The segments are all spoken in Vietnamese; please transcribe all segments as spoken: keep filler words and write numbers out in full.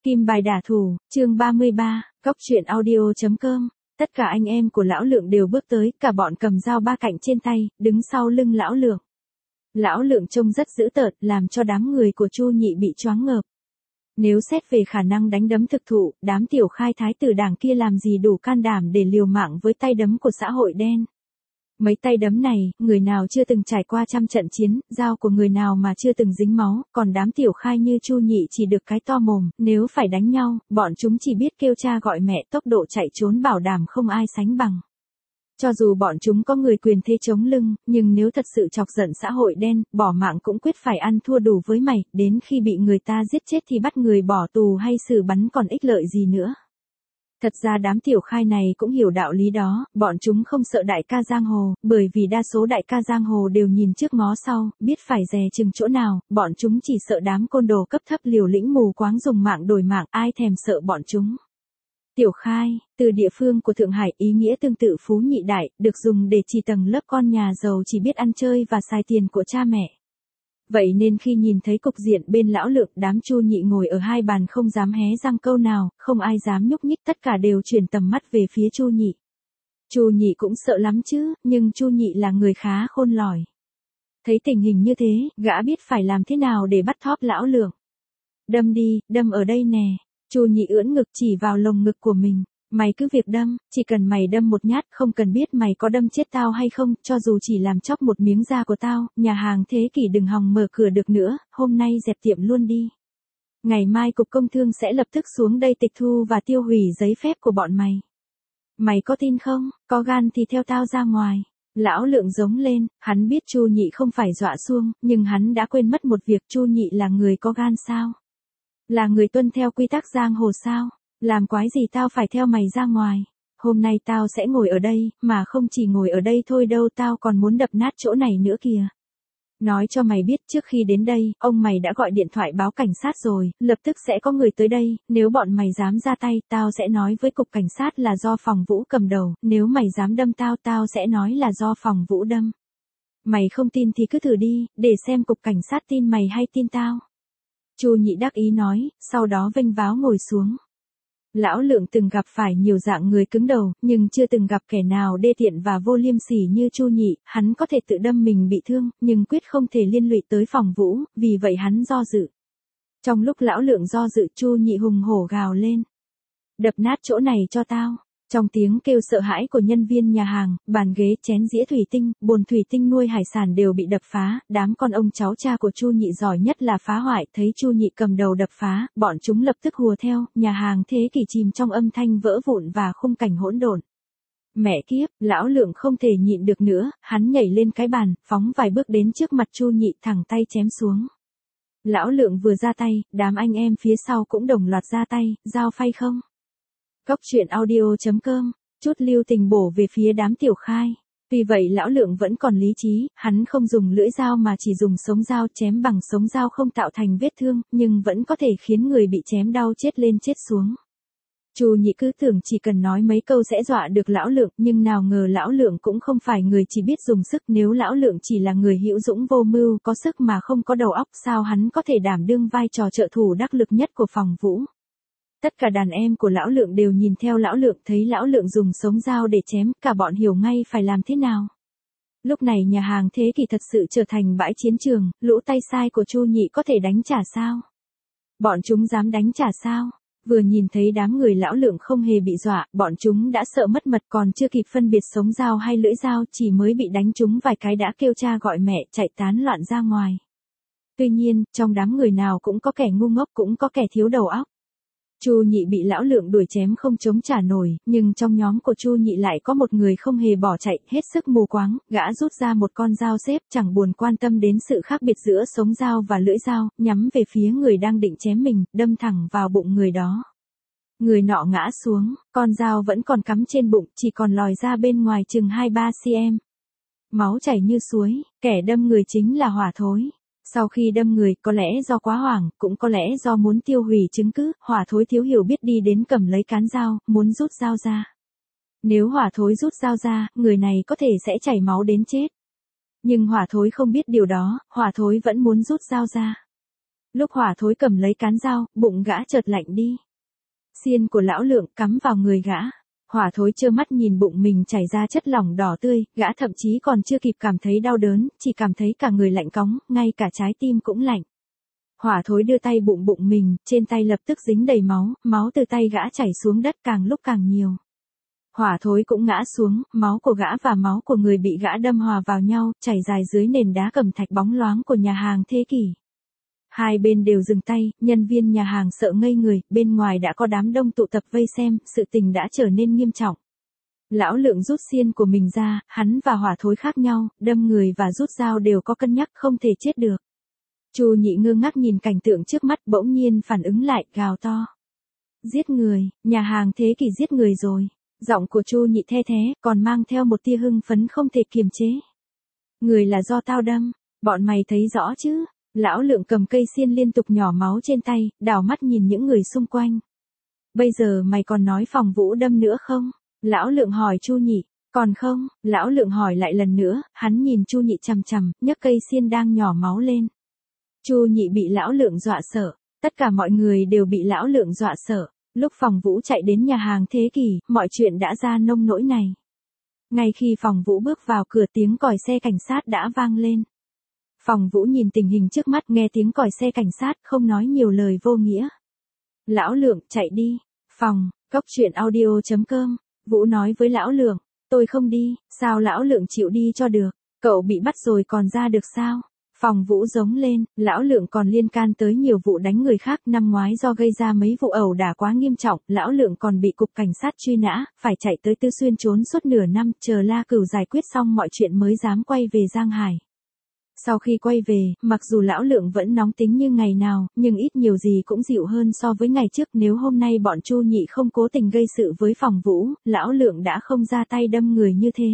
Kim bài đả thủ, chương ba mươi ba, Cóc truyện audio.com. Tất cả anh em của lão lượng đều bước tới, cả bọn cầm dao ba cạnh trên tay, đứng sau lưng lão lượng. Lão lượng trông rất dữ tợn, làm cho đám người của Chu Nhị bị choáng ngợp. Nếu xét về khả năng đánh đấm thực thụ, đám tiểu khai thái tử đảng kia làm gì đủ can đảm để liều mạng với tay đấm của xã hội đen. Mấy tay đấm này, người nào chưa từng trải qua trăm trận chiến, dao của người nào mà chưa từng dính máu, còn đám tiểu khai như Chu Nhị chỉ được cái to mồm, nếu phải đánh nhau, bọn chúng chỉ biết kêu cha gọi mẹ, tốc độ chạy trốn bảo đảm không ai sánh bằng. Cho dù bọn chúng có người quyền thế chống lưng, nhưng nếu thật sự chọc giận xã hội đen, bỏ mạng cũng quyết phải ăn thua đủ với mày, đến khi bị người ta giết chết thì bắt người bỏ tù hay xử bắn còn ích lợi gì nữa. Thật ra đám tiểu khai này cũng hiểu đạo lý đó, bọn chúng không sợ đại ca giang hồ, bởi vì đa số đại ca giang hồ đều nhìn trước ngó sau, biết phải dè chừng chỗ nào, bọn chúng chỉ sợ đám côn đồ cấp thấp liều lĩnh mù quáng dùng mạng đổi mạng, ai thèm sợ bọn chúng. Tiểu khai, từ địa phương của Thượng Hải, ý nghĩa tương tự phú nhị đại, được dùng để chỉ tầng lớp con nhà giàu chỉ biết ăn chơi và xài tiền của cha mẹ. Vậy nên khi nhìn thấy cục diện bên lão lượng, đám Chu Nhị ngồi ở hai bàn không dám hé răng câu nào, không ai dám nhúc nhích, tất cả đều chuyển tầm mắt về phía Chu Nhị. Chu Nhị cũng sợ lắm chứ, nhưng Chu Nhị là người khá khôn lỏi. Thấy tình hình như thế, gã biết phải làm thế nào để bắt thóp lão lượng. Đâm đi, đâm ở đây nè. Chu Nhị ưỡn ngực chỉ vào lồng ngực của mình. Mày cứ việc đâm, chỉ cần mày đâm một nhát, không cần biết mày có đâm chết tao hay không, cho dù chỉ làm chóc một miếng da của tao, nhà hàng Thế Kỷ đừng hòng mở cửa được nữa, hôm nay dẹp tiệm luôn đi. Ngày mai cục công thương sẽ lập tức xuống đây tịch thu và tiêu hủy giấy phép của bọn mày. Mày có tin không, có gan thì theo tao ra ngoài. Lão lượng giống lên, hắn biết Chu Nhị không phải dọa xuông, nhưng hắn đã quên mất một việc, Chu Nhị là người có gan sao? Là người tuân theo quy tắc giang hồ sao? Làm quái gì tao phải theo mày ra ngoài. Hôm nay tao sẽ ngồi ở đây, mà không chỉ ngồi ở đây thôi đâu, tao còn muốn đập nát chỗ này nữa kìa. Nói cho mày biết, trước khi đến đây, ông mày đã gọi điện thoại báo cảnh sát rồi, lập tức sẽ có người tới đây, nếu bọn mày dám ra tay, tao sẽ nói với cục cảnh sát là do phòng Vũ cầm đầu, nếu mày dám đâm tao, tao sẽ nói là do phòng Vũ đâm. Mày không tin thì cứ thử đi, để xem cục cảnh sát tin mày hay tin tao. Chu Nhị đắc ý nói, sau đó vênh váo ngồi xuống. Lão lượng từng gặp phải nhiều dạng người cứng đầu, nhưng chưa từng gặp kẻ nào đê tiện và vô liêm sỉ như Chu Nhị, hắn có thể tự đâm mình bị thương, nhưng quyết không thể liên lụy tới phòng Vũ, vì vậy hắn do dự. Trong lúc lão lượng do dự, Chu Nhị hùng hổ gào lên. Đập nát chỗ này cho tao. Trong tiếng kêu sợ hãi của nhân viên nhà hàng, bàn ghế, chén dĩa thủy tinh, bồn thủy tinh nuôi hải sản đều bị đập phá, đám con ông cháu cha của Chu Nhị giỏi nhất là phá hoại, thấy Chu Nhị cầm đầu đập phá, bọn chúng lập tức hùa theo, nhà hàng Thế Kỷ chìm trong âm thanh vỡ vụn và khung cảnh hỗn độn. Mẹ kiếp, lão lượng không thể nhịn được nữa, hắn nhảy lên cái bàn, phóng vài bước đến trước mặt Chu Nhị, thẳng tay chém xuống. Lão lượng vừa ra tay, đám anh em phía sau cũng đồng loạt ra tay, dao phay không? Cóc truyện audio.com, chút lưu tình bổ về phía đám tiểu khai. Tuy vậy lão lượng vẫn còn lý trí, hắn không dùng lưỡi dao mà chỉ dùng sống dao, chém bằng sống dao không tạo thành vết thương, nhưng vẫn có thể khiến người bị chém đau chết lên chết xuống. Chu Nhị cứ tưởng chỉ cần nói mấy câu sẽ dọa được lão lượng, nhưng nào ngờ lão lượng cũng không phải người chỉ biết dùng sức, nếu lão lượng chỉ là người hữu dũng vô mưu, có sức mà không có đầu óc, sao hắn có thể đảm đương vai trò trợ thủ đắc lực nhất của phòng Vũ. Tất cả đàn em của lão lượng đều nhìn theo lão lượng, thấy lão lượng dùng sống dao để chém, cả bọn hiểu ngay phải làm thế nào. Lúc này nhà hàng Thế Kỷ thật sự trở thành bãi chiến trường, lũ tay sai của Chu Nhị có thể đánh trả sao? Bọn chúng dám đánh trả sao? Vừa nhìn thấy đám người lão lượng không hề bị dọa, bọn chúng đã sợ mất mật, còn chưa kịp phân biệt sống dao hay lưỡi dao, chỉ mới bị đánh trúng vài cái đã kêu cha gọi mẹ, chạy tán loạn ra ngoài. Tuy nhiên, trong đám người nào cũng có kẻ ngu ngốc, cũng có kẻ thiếu đầu óc. Chu Nhị bị lão lượng đuổi chém không chống trả nổi, nhưng trong nhóm của Chu Nhị lại có một người không hề bỏ chạy, hết sức mù quáng, gã rút ra một con dao xếp, chẳng buồn quan tâm đến sự khác biệt giữa sống dao và lưỡi dao, nhắm về phía người đang định chém mình, đâm thẳng vào bụng người đó. Người nọ ngã xuống, con dao vẫn còn cắm trên bụng, chỉ còn lòi ra bên ngoài chừng hai ba xăng-ti-mét. Máu chảy như suối, kẻ đâm người chính là Hỏa Thối. Sau khi đâm người, có lẽ do quá hoảng, cũng có lẽ do muốn tiêu hủy chứng cứ, Hỏa Thối thiếu hiểu biết đi đến cầm lấy cán dao, muốn rút dao ra. Nếu Hỏa Thối rút dao ra, người này có thể sẽ chảy máu đến chết. Nhưng Hỏa Thối không biết điều đó, Hỏa Thối vẫn muốn rút dao ra. Lúc Hỏa Thối cầm lấy cán dao, bụng gã chợt lạnh đi. Xiên của lão Lượng cắm vào người gã. Hỏa Thối trơ mắt nhìn bụng mình chảy ra chất lỏng đỏ tươi, gã thậm chí còn chưa kịp cảm thấy đau đớn, chỉ cảm thấy cả người lạnh cóng, ngay cả trái tim cũng lạnh. Hỏa Thối đưa tay bụng bụng mình, trên tay lập tức dính đầy máu, máu từ tay gã chảy xuống đất càng lúc càng nhiều. Hỏa Thối cũng ngã xuống, máu của gã và máu của người bị gã đâm hòa vào nhau, chảy dài dưới nền đá cẩm thạch bóng loáng của nhà hàng Thế Kỷ. Hai bên đều dừng tay, nhân viên nhà hàng sợ ngây người, bên ngoài đã có đám đông tụ tập vây xem, sự tình đã trở nên nghiêm trọng. Lão Lượng rút xiên của mình ra, hắn và Hỏa Thối khác nhau, đâm người và rút dao đều có cân nhắc, không thể chết được. Chu Nhị ngơ ngác nhìn cảnh tượng trước mắt, bỗng nhiên phản ứng lại, gào to. Giết người, nhà hàng Thế Kỷ giết người rồi. Giọng của Chu Nhị the thế, còn mang theo một tia hưng phấn không thể kiềm chế. Người là do tao đâm, bọn mày thấy rõ chứ? Lão Lượng cầm cây xiên liên tục nhỏ máu trên tay, đảo mắt nhìn những người xung quanh. Bây giờ mày còn nói Phòng Vũ đâm nữa không? Lão Lượng hỏi Chu Nhị. Còn không? Lão Lượng hỏi lại lần nữa, hắn nhìn Chu Nhị chằm chằm, nhấc cây xiên đang nhỏ máu lên. Chu Nhị bị Lão Lượng dọa sợ, tất cả mọi người đều bị Lão Lượng dọa sợ. Lúc Phòng Vũ chạy đến nhà hàng Thế Kỷ, mọi chuyện đã ra nông nỗi này. Ngay khi Phòng Vũ bước vào cửa, tiếng còi xe cảnh sát đã vang lên. Phòng Vũ nhìn tình hình trước mắt, nghe tiếng còi xe cảnh sát, không nói nhiều lời vô nghĩa. Lão Lượng, chạy đi. Phòng, cốc truyện audio chấm com. Vũ nói với Lão Lượng, tôi không đi. Sao Lão Lượng chịu đi cho được? Cậu bị bắt rồi còn ra được sao? Phòng Vũ giống lên, Lão Lượng còn liên can tới nhiều vụ đánh người khác, năm ngoái do gây ra mấy vụ ẩu đả quá nghiêm trọng, Lão Lượng còn bị cục cảnh sát truy nã, phải chạy tới Tư Xuyên trốn suốt nửa năm, chờ La Cửu giải quyết xong mọi chuyện mới dám quay về Giang Hải. Sau khi quay về, mặc dù Lão Lượng vẫn nóng tính như ngày nào, nhưng ít nhiều gì cũng dịu hơn so với ngày trước. Nếu hôm nay bọn Chu Nhị không cố tình gây sự với Phòng Vũ, Lão Lượng đã không ra tay đâm người như thế.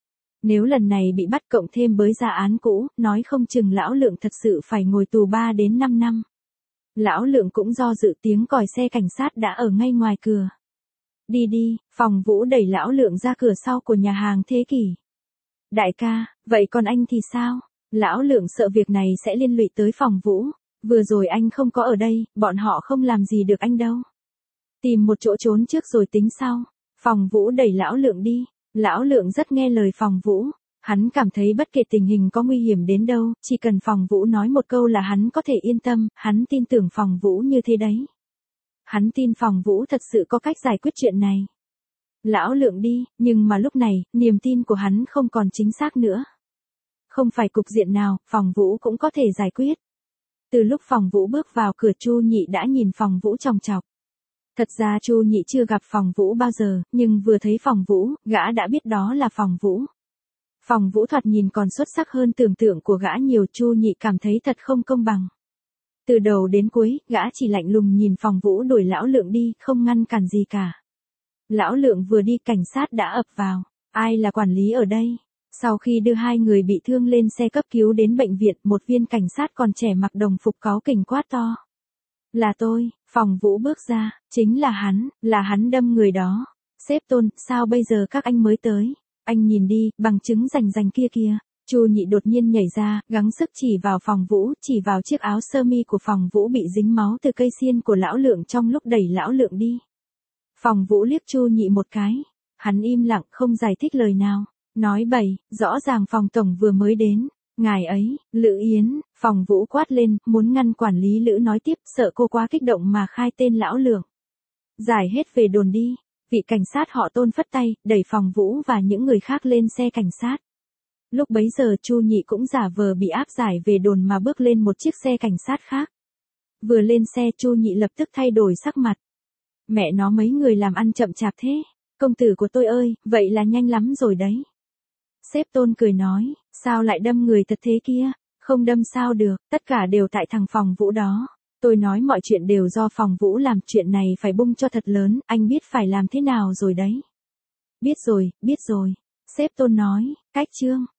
Nếu lần này bị bắt cộng thêm với gia án cũ, nói không chừng Lão Lượng thật sự phải ngồi tù ba đến năm năm. Lão Lượng cũng do dự, tiếng còi xe cảnh sát đã ở ngay ngoài cửa. Đi đi, Phòng Vũ đẩy Lão Lượng ra cửa sau của nhà hàng Thế Kỷ. Đại ca, vậy còn anh thì sao? Lão Lượng sợ việc này sẽ liên lụy tới Phòng Vũ. Vừa rồi anh không có ở đây, bọn họ không làm gì được anh đâu. Tìm một chỗ trốn trước rồi tính sau. Phòng Vũ đẩy Lão Lượng đi. Lão Lượng rất nghe lời Phòng Vũ. Hắn cảm thấy bất kể tình hình có nguy hiểm đến đâu, chỉ cần Phòng Vũ nói một câu là hắn có thể yên tâm, hắn tin tưởng Phòng Vũ như thế đấy. Hắn tin Phòng Vũ thật sự có cách giải quyết chuyện này. Lão Lượng đi, nhưng mà lúc này, niềm tin của hắn không còn chính xác nữa. Không phải cục diện nào, Phòng Vũ cũng có thể giải quyết. Từ lúc Phòng Vũ bước vào cửa, Chu Nhị đã nhìn Phòng Vũ chòng chọc. Thật ra Chu Nhị chưa gặp Phòng Vũ bao giờ, nhưng vừa thấy Phòng Vũ, gã đã biết đó là Phòng Vũ. Phòng Vũ thoạt nhìn còn xuất sắc hơn tưởng tượng của gã nhiều, Chu Nhị cảm thấy thật không công bằng. Từ đầu đến cuối, gã chỉ lạnh lùng nhìn Phòng Vũ đuổi Lão Lượng đi, không ngăn cản gì cả. Lão Lượng vừa đi, cảnh sát đã ập vào. Ai là quản lý ở đây? Sau khi đưa hai người bị thương lên xe cấp cứu đến bệnh viện, một viên cảnh sát còn trẻ mặc đồng phục cáu kỉnh quát to. Là tôi. Phòng Vũ bước ra, chính là hắn, là hắn đâm người đó. Sếp Tôn, sao bây giờ các anh mới tới? Anh nhìn đi, bằng chứng rành rành kia kìa. Chu Nhị đột nhiên nhảy ra, gắng sức chỉ vào Phòng Vũ, chỉ vào chiếc áo sơ mi của Phòng Vũ bị dính máu từ cây xiên của Lão Lượng trong lúc đẩy Lão Lượng đi. Phòng Vũ liếc Chu Nhị một cái. Hắn im lặng, không giải thích lời nào. Nói bậy, rõ ràng Phòng Tổng vừa mới đến. Ngài ấy, Lữ Yến. Phòng Vũ quát lên, muốn ngăn quản lý Lữ nói tiếp, sợ cô quá kích động mà khai tên Lão Lượng. Giải hết về đồn đi. Vị cảnh sát họ Tôn phất tay, đẩy Phòng Vũ và những người khác lên xe cảnh sát. Lúc bấy giờ Chu Nhị cũng giả vờ bị áp giải về đồn mà bước lên một chiếc xe cảnh sát khác. Vừa lên xe Chu Nhị lập tức thay đổi sắc mặt. Mẹ nó, mấy người làm ăn chậm chạp thế. Công tử của tôi ơi, vậy là nhanh lắm rồi đấy. Sếp Tôn cười nói, sao lại đâm người thật thế kia? Không đâm sao được, tất cả đều tại thằng Phòng Vũ đó. Tôi nói mọi chuyện đều do Phòng Vũ làm, chuyện này phải bung cho thật lớn, anh biết phải làm thế nào rồi đấy. Biết rồi, biết rồi. Sếp Tôn nói, cách chương.